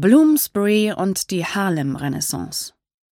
Bloomsbury und die Harlem-Renaissance.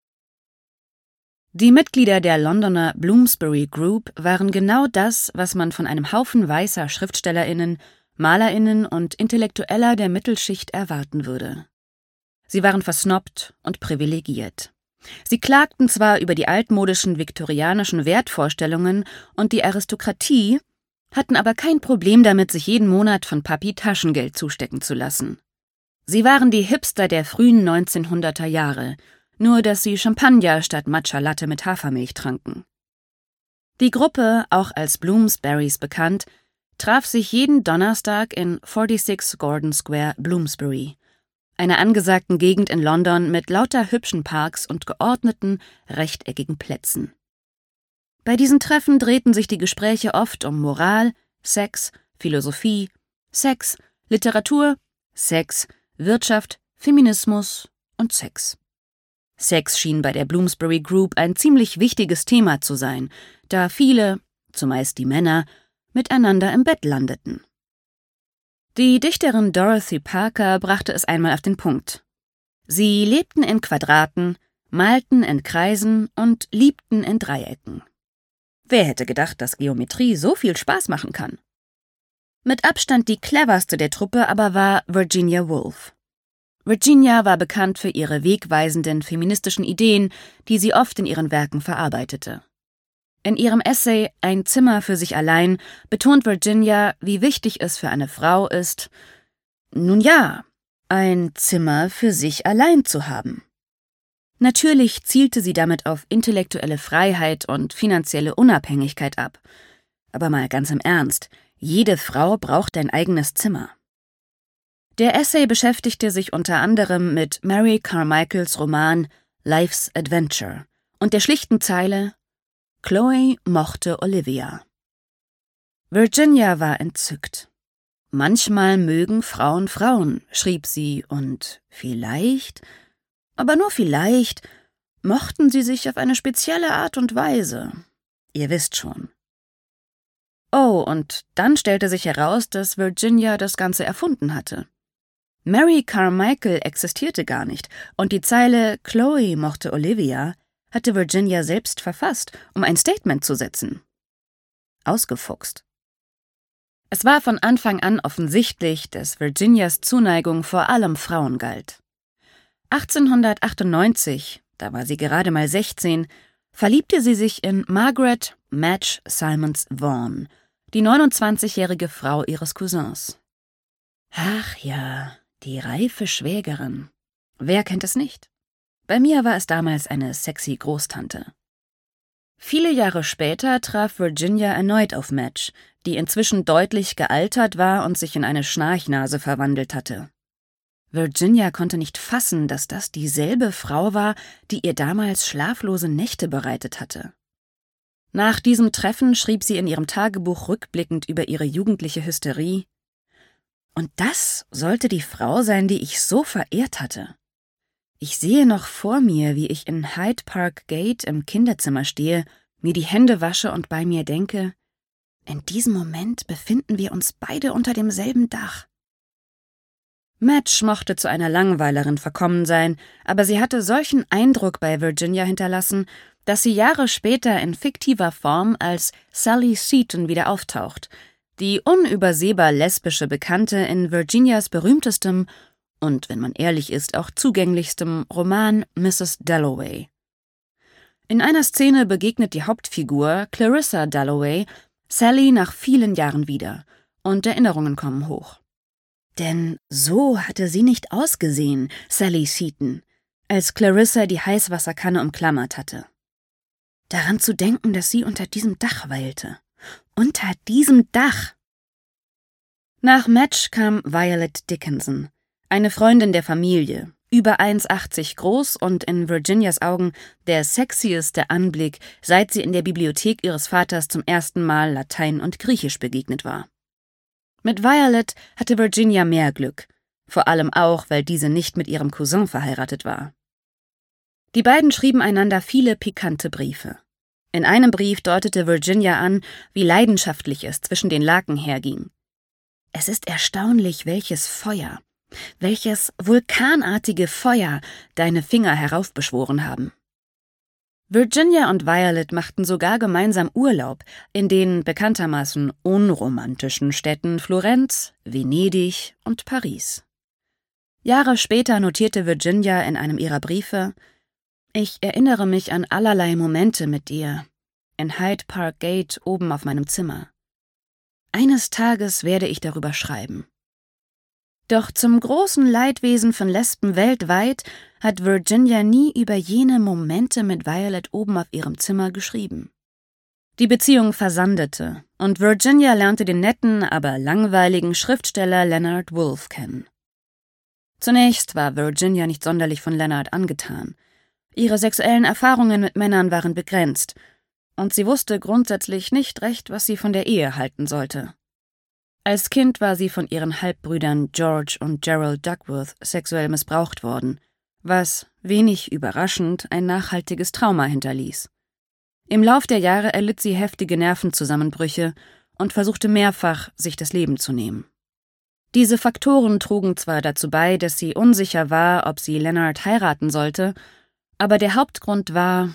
Die Mitglieder der Londoner Bloomsbury Group waren genau das, was man von einem Haufen weißer SchriftstellerInnen, MalerInnen und Intellektueller der Mittelschicht erwarten würde. Sie waren versnobbt und privilegiert. Sie klagten zwar über die altmodischen viktorianischen Wertvorstellungen und die Aristokratie, hatten aber kein Problem damit, sich jeden Monat von Papi Taschengeld zustecken zu lassen. Sie waren die Hipster der frühen 1900er Jahre, nur dass sie Champagner statt Matcha Latte mit Hafermilch tranken. Die Gruppe, auch als Bloomsburys bekannt, traf sich jeden Donnerstag in 46 Gordon Square, Bloomsbury, einer angesagten Gegend in London mit lauter hübschen Parks und geordneten, rechteckigen Plätzen. Bei diesen Treffen drehten sich die Gespräche oft um Moral, Sex, Philosophie, Sex, Literatur, Sex, Wirtschaft, Feminismus und Sex. Sex schien bei der Bloomsbury Group ein ziemlich wichtiges Thema zu sein, da viele, zumeist die Männer, miteinander im Bett landeten. Die Dichterin Dorothy Parker brachte es einmal auf den Punkt. Sie lebten in Quadraten, malten in Kreisen und liebten in Dreiecken. Wer hätte gedacht, dass Geometrie so viel Spaß machen kann? Mit Abstand die cleverste der Truppe aber war Virginia Woolf. Virginia war bekannt für ihre wegweisenden feministischen Ideen, die sie oft in ihren Werken verarbeitete. In ihrem Essay »Ein Zimmer für sich allein« betont Virginia, wie wichtig es für eine Frau ist, nun ja, ein Zimmer für sich allein zu haben. Natürlich zielte sie damit auf intellektuelle Freiheit und finanzielle Unabhängigkeit ab. Aber mal ganz im Ernst, jede Frau braucht ein eigenes Zimmer. Der Essay beschäftigte sich unter anderem mit Mary Carmichaels Roman »Life's Adventure« und der schlichten Zeile »Chloe mochte Olivia«. Virginia war entzückt. »Manchmal mögen Frauen Frauen«, schrieb sie, und vielleicht, aber nur vielleicht, mochten sie sich auf eine spezielle Art und Weise. Ihr wisst schon. Oh, und dann stellte sich heraus, dass Virginia das Ganze erfunden hatte. Mary Carmichael existierte gar nicht, und die Zeile »Chloe mochte Olivia« hatte Virginia selbst verfasst, um ein Statement zu setzen. Ausgefuchst. Es war von Anfang an offensichtlich, dass Virginias Zuneigung vor allem Frauen galt. 1898, da war sie gerade mal 16, verliebte sie sich in Margaret Madge Simons Vaughan, die 29-jährige Frau ihres Cousins. Ach ja, die reife Schwägerin. Wer kennt es nicht? Bei mir war es damals eine sexy Großtante. Viele Jahre später traf Virginia erneut auf Madge, die inzwischen deutlich gealtert war und sich in eine Schnarchnase verwandelt hatte. Virginia konnte nicht fassen, dass das dieselbe Frau war, die ihr damals schlaflose Nächte bereitet hatte. Nach diesem Treffen schrieb sie in ihrem Tagebuch rückblickend über ihre jugendliche Hysterie: Und das sollte die Frau sein, die ich so verehrt hatte. Ich sehe noch vor mir, wie ich in Hyde Park Gate im Kinderzimmer stehe, mir die Hände wasche und bei mir denke, in diesem Moment befinden wir uns beide unter demselben Dach. Madge mochte zu einer Langweilerin verkommen sein, aber sie hatte solchen Eindruck bei Virginia hinterlassen, dass sie Jahre später in fiktiver Form als Sally Seton wieder auftaucht, die unübersehbar lesbische Bekannte in Virginias berühmtestem und, wenn man ehrlich ist, auch zugänglichstem Roman Mrs. Dalloway. In einer Szene begegnet die Hauptfigur, Clarissa Dalloway, Sally nach vielen Jahren wieder, und Erinnerungen kommen hoch. Denn so hatte sie nicht ausgesehen, Sally Seton, als Clarissa die Heißwasserkanne umklammert hatte. Daran zu denken, dass sie unter diesem Dach weilte. Unter diesem Dach! Nach Madge kam Violet Dickinson, eine Freundin der Familie, über 1,80 groß und in Virginias Augen der sexieste Anblick, seit sie in der Bibliothek ihres Vaters zum ersten Mal Latein und Griechisch begegnet war. Mit Violet hatte Virginia mehr Glück, vor allem auch, weil diese nicht mit ihrem Cousin verheiratet war. Die beiden schrieben einander viele pikante Briefe. In einem Brief deutete Virginia an, wie leidenschaftlich es zwischen den Laken herging. Es ist erstaunlich, welches Feuer, Welches vulkanartige Feuer deine Finger heraufbeschworen haben. Virginia und Violet machten sogar gemeinsam Urlaub in den bekanntermaßen unromantischen Städten Florenz, Venedig und Paris. Jahre später notierte Virginia in einem ihrer Briefe: »Ich erinnere mich an allerlei Momente mit dir, in Hyde Park Gate oben auf meinem Zimmer. Eines Tages werde ich darüber schreiben.« Doch zum großen Leidwesen von Lesben weltweit hat Virginia nie über jene Momente mit Violet oben auf ihrem Zimmer geschrieben. Die Beziehung versandete und Virginia lernte den netten, aber langweiligen Schriftsteller Leonard Woolf kennen. Zunächst war Virginia nicht sonderlich von Leonard angetan. Ihre sexuellen Erfahrungen mit Männern waren begrenzt und sie wusste grundsätzlich nicht recht, was sie von der Ehe halten sollte. Als Kind war sie von ihren Halbbrüdern George und Gerald Duckworth sexuell missbraucht worden, was, wenig überraschend, ein nachhaltiges Trauma hinterließ. Im Lauf der Jahre erlitt sie heftige Nervenzusammenbrüche und versuchte mehrfach, sich das Leben zu nehmen. Diese Faktoren trugen zwar dazu bei, dass sie unsicher war, ob sie Leonard heiraten sollte, aber der Hauptgrund war,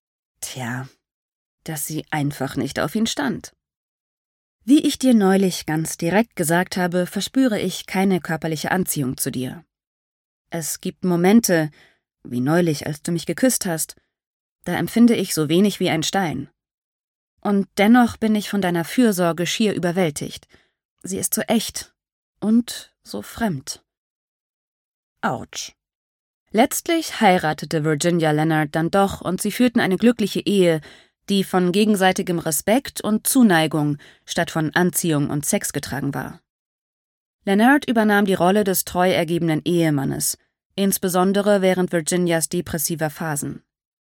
dass sie einfach nicht auf ihn stand. Wie ich dir neulich ganz direkt gesagt habe, verspüre ich keine körperliche Anziehung zu dir. Es gibt Momente, wie neulich, als du mich geküsst hast, da empfinde ich so wenig wie ein Stein. Und dennoch bin ich von deiner Fürsorge schier überwältigt. Sie ist so echt und so fremd. Autsch. Letztlich heiratete Virginia Leonard dann doch und sie führten eine glückliche Ehe, die von gegenseitigem Respekt und Zuneigung statt von Anziehung und Sex getragen war. Leonard übernahm die Rolle des treu ergebenen Ehemannes, insbesondere während Virginias depressiver Phasen.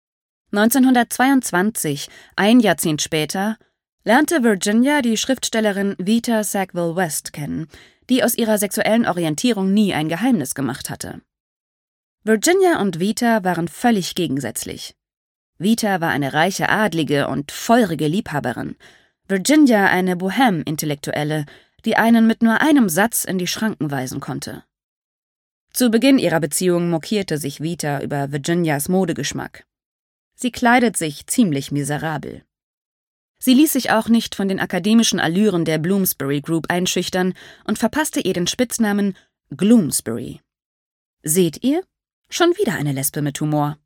1922, ein Jahrzehnt später, lernte Virginia die Schriftstellerin Vita Sackville West kennen, die aus ihrer sexuellen Orientierung nie ein Geheimnis gemacht hatte. Virginia und Vita waren völlig gegensätzlich. Vita war eine reiche Adlige und feurige Liebhaberin, Virginia eine Bohème-Intellektuelle, die einen mit nur einem Satz in die Schranken weisen konnte. Zu Beginn ihrer Beziehung mokierte sich Vita über Virginias Modegeschmack. Sie kleidet sich ziemlich miserabel. Sie ließ sich auch nicht von den akademischen Allüren der Bloomsbury Group einschüchtern und verpasste ihr den Spitznamen Gloomsbury. Seht ihr? Schon wieder eine Lesbe mit Humor.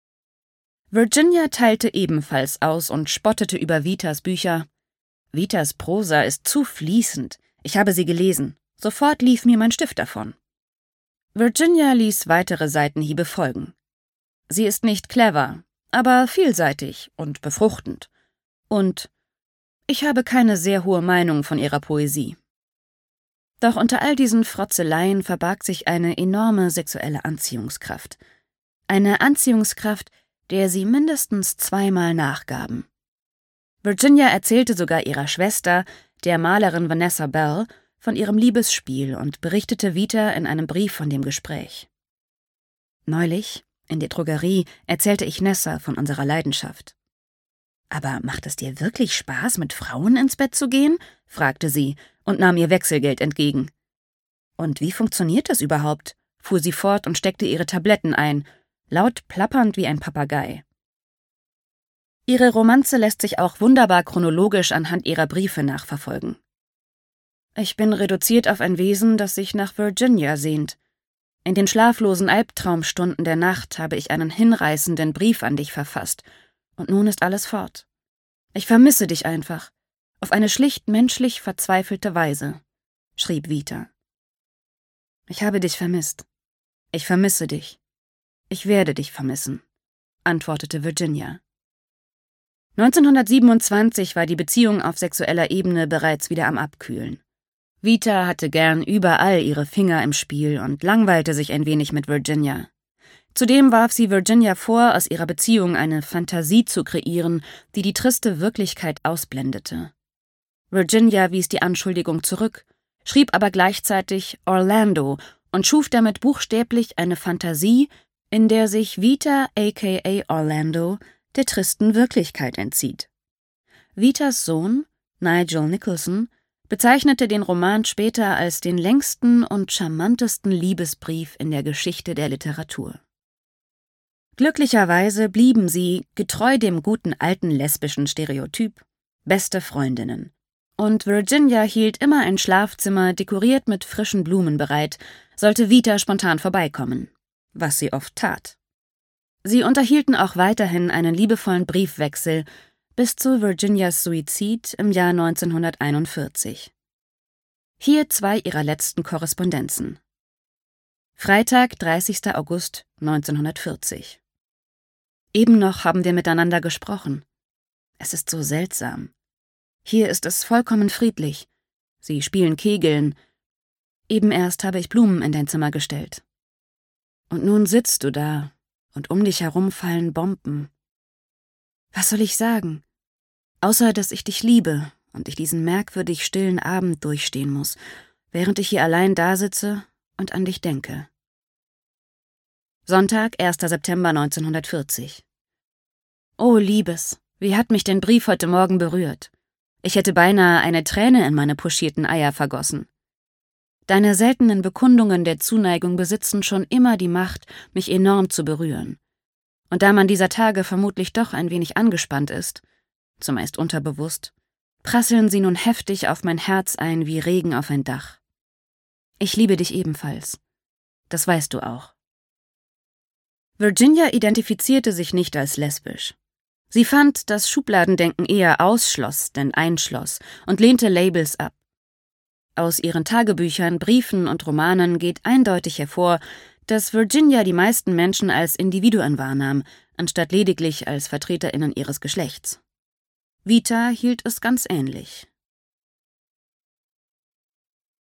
Virginia teilte ebenfalls aus und spottete über Vitas Bücher. Vitas Prosa ist zu fließend. Ich habe sie gelesen. Sofort lief mir mein Stift davon. Virginia ließ weitere Seitenhiebe folgen. Sie ist nicht clever, aber vielseitig und befruchtend. Und ich habe keine sehr hohe Meinung von ihrer Poesie. Doch unter all diesen Frotzeleien verbarg sich eine enorme sexuelle Anziehungskraft. Eine Anziehungskraft, der sie mindestens zweimal nachgaben. Virginia erzählte sogar ihrer Schwester, der Malerin Vanessa Bell, von ihrem Liebesspiel und berichtete Vita in einem Brief von dem Gespräch. Neulich, in der Drogerie, erzählte ich Nessa von unserer Leidenschaft. »Aber macht es dir wirklich Spaß, mit Frauen ins Bett zu gehen?« fragte sie und nahm ihr Wechselgeld entgegen. »Und wie funktioniert das überhaupt?« fuhr sie fort und steckte ihre Tabletten ein, laut plappernd wie ein Papagei. Ihre Romanze lässt sich auch wunderbar chronologisch anhand ihrer Briefe nachverfolgen. »Ich bin reduziert auf ein Wesen, das sich nach Virginia sehnt. In den schlaflosen Albtraumstunden der Nacht habe ich einen hinreißenden Brief an dich verfasst, und nun ist alles fort. Ich vermisse dich einfach, auf eine schlicht menschlich verzweifelte Weise«, schrieb Vita. »Ich habe dich vermisst. Ich vermisse dich. Ich werde dich vermissen«, antwortete Virginia. 1927 war die Beziehung auf sexueller Ebene bereits wieder am Abkühlen. Vita hatte gern überall ihre Finger im Spiel und langweilte sich ein wenig mit Virginia. Zudem warf sie Virginia vor, aus ihrer Beziehung eine Fantasie zu kreieren, die die triste Wirklichkeit ausblendete. Virginia wies die Anschuldigung zurück, schrieb aber gleichzeitig Orlando und schuf damit buchstäblich eine Fantasie, in der sich Vita aka Orlando der tristen Wirklichkeit entzieht. Vitas Sohn, Nigel Nicholson, bezeichnete den Roman später als den längsten und charmantesten Liebesbrief in der Geschichte der Literatur. Glücklicherweise blieben sie, getreu dem guten alten lesbischen Stereotyp, beste Freundinnen. Und Virginia hielt immer ein Schlafzimmer dekoriert mit frischen Blumen bereit, sollte Vita spontan vorbeikommen, was sie oft tat. Sie unterhielten auch weiterhin einen liebevollen Briefwechsel bis zu Virginias Suizid im Jahr 1941. Hier 2 ihrer letzten Korrespondenzen. Freitag, 30. August 1940. Eben noch haben wir miteinander gesprochen. Es ist so seltsam. Hier ist es vollkommen friedlich. Sie spielen Kegeln. Eben erst habe ich Blumen in dein Zimmer gestellt. Und nun sitzt du da, und um dich herum fallen Bomben. Was soll ich sagen? Außer, dass ich dich liebe und ich diesen merkwürdig stillen Abend durchstehen muss, während ich hier allein dasitze und an dich denke. Sonntag, 1. September 1940. Oh, Liebes, wie hat mich dein Brief heute Morgen berührt. Ich hätte beinahe eine Träne in meine pochierten Eier vergossen. Deine seltenen Bekundungen der Zuneigung besitzen schon immer die Macht, mich enorm zu berühren. Und da man dieser Tage vermutlich doch ein wenig angespannt ist, zumeist unterbewusst, prasseln sie nun heftig auf mein Herz ein wie Regen auf ein Dach. Ich liebe dich ebenfalls. Das weißt du auch. Virginia identifizierte sich nicht als lesbisch. Sie fand, dass Schubladendenken eher ausschloss denn einschloss und lehnte Labels ab. Aus ihren Tagebüchern, Briefen und Romanen geht eindeutig hervor, dass Virginia die meisten Menschen als Individuen wahrnahm, anstatt lediglich als VertreterInnen ihres Geschlechts. Vita hielt es ganz ähnlich.